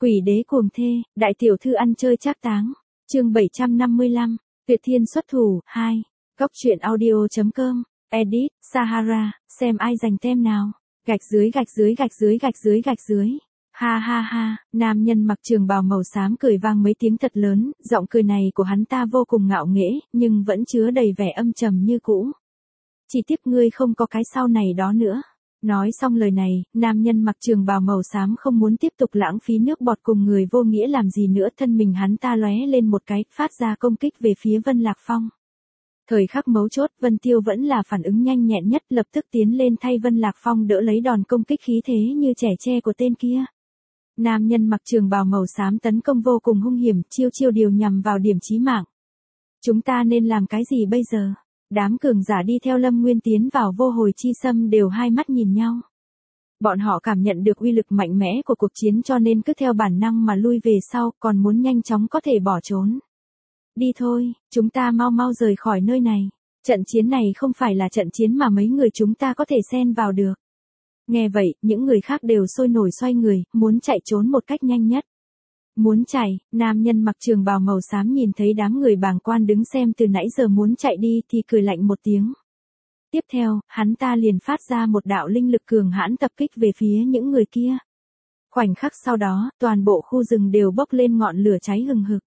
Quỷ đế cuồng thê, đại tiểu thư ăn chơi trác táng. Chương 755, Tuyệt Thiên xuất thủ 2. Góc truyện audio.com. Edit, Sahara, xem ai giành tem nào. Gạch dưới gạch dưới gạch dưới gạch dưới gạch dưới. Ha ha ha, nam nhân mặc trường bào màu xám cười vang mấy tiếng thật lớn, giọng cười này của hắn ta vô cùng ngạo nghễ, nhưng vẫn chứa đầy vẻ âm trầm như cũ. Chỉ tiếc ngươi không có cái sau này đó nữa. Nói xong lời này, nam nhân mặc trường bào màu xám không muốn tiếp tục lãng phí nước bọt cùng người vô nghĩa làm gì nữa, thân mình hắn ta lóe lên một cái, phát ra công kích về phía Vân Lạc Phong. Thời khắc mấu chốt, Vân Tiêu vẫn là phản ứng nhanh nhẹn nhất, lập tức tiến lên thay Vân Lạc Phong đỡ lấy đòn công kích khí thế như trẻ tre của tên kia. Nam nhân mặc trường bào màu xám tấn công vô cùng hung hiểm, chiêu chiêu điều nhằm vào điểm chí mạng. Chúng ta nên làm cái gì bây giờ? Đám cường giả đi theo Lâm Nguyên tiến vào vô hồi chi sâm đều hai mắt nhìn nhau. Bọn họ cảm nhận được uy lực mạnh mẽ của cuộc chiến cho nên cứ theo bản năng mà lui về sau, còn muốn nhanh chóng có thể bỏ trốn. Đi thôi, chúng ta mau mau rời khỏi nơi này. Trận chiến này không phải là trận chiến mà mấy người chúng ta có thể xen vào được. Nghe vậy, những người khác đều sôi nổi xoay người, muốn chạy trốn một cách nhanh nhất. Muốn chạy, nam nhân mặc trường bào màu xám nhìn thấy đám người bàng quan đứng xem từ nãy giờ muốn chạy đi thì cười lạnh một tiếng. Tiếp theo, hắn ta liền phát ra một đạo linh lực cường hãn tập kích về phía những người kia. Khoảnh khắc sau đó, toàn bộ khu rừng đều bốc lên ngọn lửa cháy hừng hực.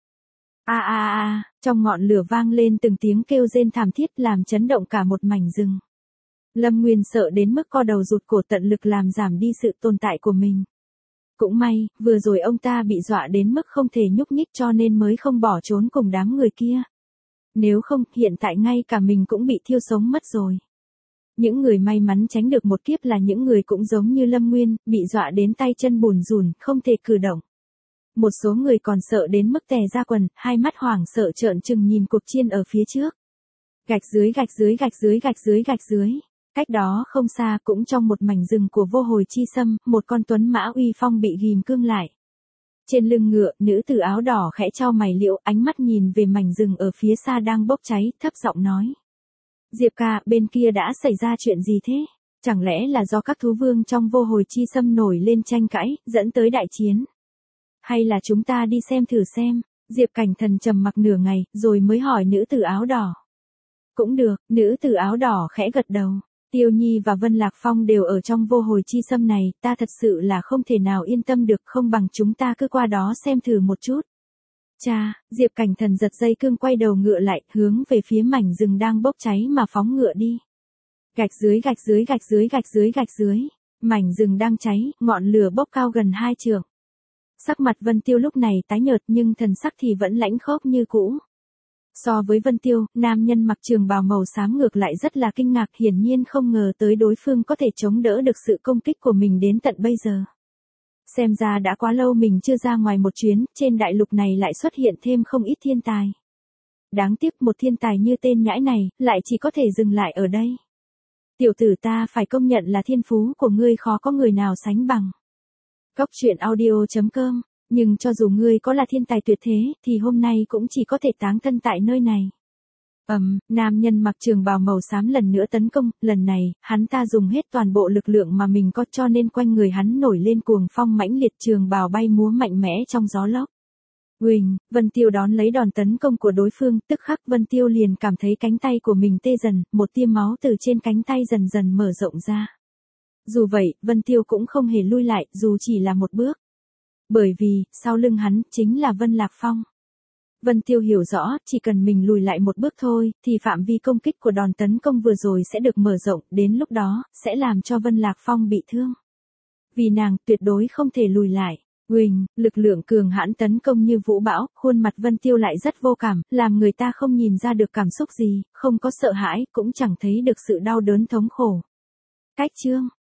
Trong ngọn lửa vang lên từng tiếng kêu rên thảm thiết làm chấn động cả một mảnh rừng. Lâm Nguyên sợ đến mức co đầu rụt cổ, tận lực làm giảm đi sự tồn tại của mình. Cũng may, vừa rồi ông ta bị dọa đến mức không thể nhúc nhích cho nên mới không bỏ trốn cùng đám người kia. Nếu không, hiện tại ngay cả mình cũng bị thiêu sống mất rồi. Những người may mắn tránh được một kiếp là những người cũng giống như Lâm Nguyên, bị dọa đến tay chân bùn rùn, không thể cử động. Một số người còn sợ đến mức tè ra quần, hai mắt hoảng sợ trợn trừng nhìn cuộc chiến ở phía trước. Gạch dưới gạch dưới gạch dưới gạch dưới gạch dưới. Cách đó không xa, cũng trong một mảnh rừng của vô hồi chi sâm, một con tuấn mã uy phong bị ghim cương lại. Trên lưng ngựa, nữ tử áo đỏ khẽ chau mày liễu, ánh mắt nhìn về mảnh rừng ở phía xa đang bốc cháy, thấp giọng nói. Diệp ca, bên kia đã xảy ra chuyện gì thế? Chẳng lẽ là do các thú vương trong vô hồi chi sâm nổi lên tranh cãi, dẫn tới đại chiến? Hay là chúng ta đi xem thử xem? Diệp Cảnh Thần trầm mặc nửa ngày, rồi mới hỏi nữ tử áo đỏ. Cũng được, nữ tử áo đỏ khẽ gật đầu. Tiêu Nhi và Vân Lạc Phong đều ở trong vô hồi chi sâm này, ta thật sự là không thể nào yên tâm được, không bằng chúng ta cứ qua đó xem thử một chút. Cha, Diệp Cảnh Thần giật dây cương quay đầu ngựa lại, hướng về phía mảnh rừng đang bốc cháy mà phóng ngựa đi. Gạch dưới gạch dưới gạch dưới gạch dưới gạch dưới, mảnh rừng đang cháy, ngọn lửa bốc cao gần 2 trượng. Sắc mặt Vân Tiêu lúc này tái nhợt nhưng thần sắc thì vẫn lãnh khốc như cũ. So với Vân Tiêu, nam nhân mặc trường bào màu xám ngược lại rất là kinh ngạc, hiển nhiên không ngờ tới đối phương có thể chống đỡ được sự công kích của mình đến tận bây giờ. Xem ra đã quá lâu mình chưa ra ngoài một chuyến, trên đại lục này lại xuất hiện thêm không ít thiên tài. Đáng tiếc một thiên tài như tên nhãi này, lại chỉ có thể dừng lại ở đây. Tiểu tử, ta phải công nhận là thiên phú của ngươi khó có người nào sánh bằng. Góc truyện audio.com. Nhưng cho dù ngươi có là thiên tài tuyệt thế, thì hôm nay cũng chỉ có thể táng thân tại nơi này. Nam nhân mặc trường bào màu xám lần nữa tấn công, lần này, hắn ta dùng hết toàn bộ lực lượng mà mình có cho nên quanh người hắn nổi lên cuồng phong mãnh liệt, trường bào bay múa mạnh mẽ trong gió lốc. Huỳnh, Vân Tiêu đón lấy đòn tấn công của đối phương, tức khắc Vân Tiêu liền cảm thấy cánh tay của mình tê dần, một tia máu từ trên cánh tay dần dần mở rộng ra. Dù vậy, Vân Tiêu cũng không hề lui lại, dù chỉ là một bước. Bởi vì, sau lưng hắn, chính là Vân Lạc Phong. Vân Tiêu hiểu rõ, chỉ cần mình lùi lại một bước thôi, thì phạm vi công kích của đòn tấn công vừa rồi sẽ được mở rộng, đến lúc đó, sẽ làm cho Vân Lạc Phong bị thương. Vì nàng, tuyệt đối không thể lùi lại. Huỳnh, lực lượng cường hãn tấn công như vũ bão, khuôn mặt Vân Tiêu lại rất vô cảm, làm người ta không nhìn ra được cảm xúc gì, không có sợ hãi, cũng chẳng thấy được sự đau đớn thống khổ. Cách chương.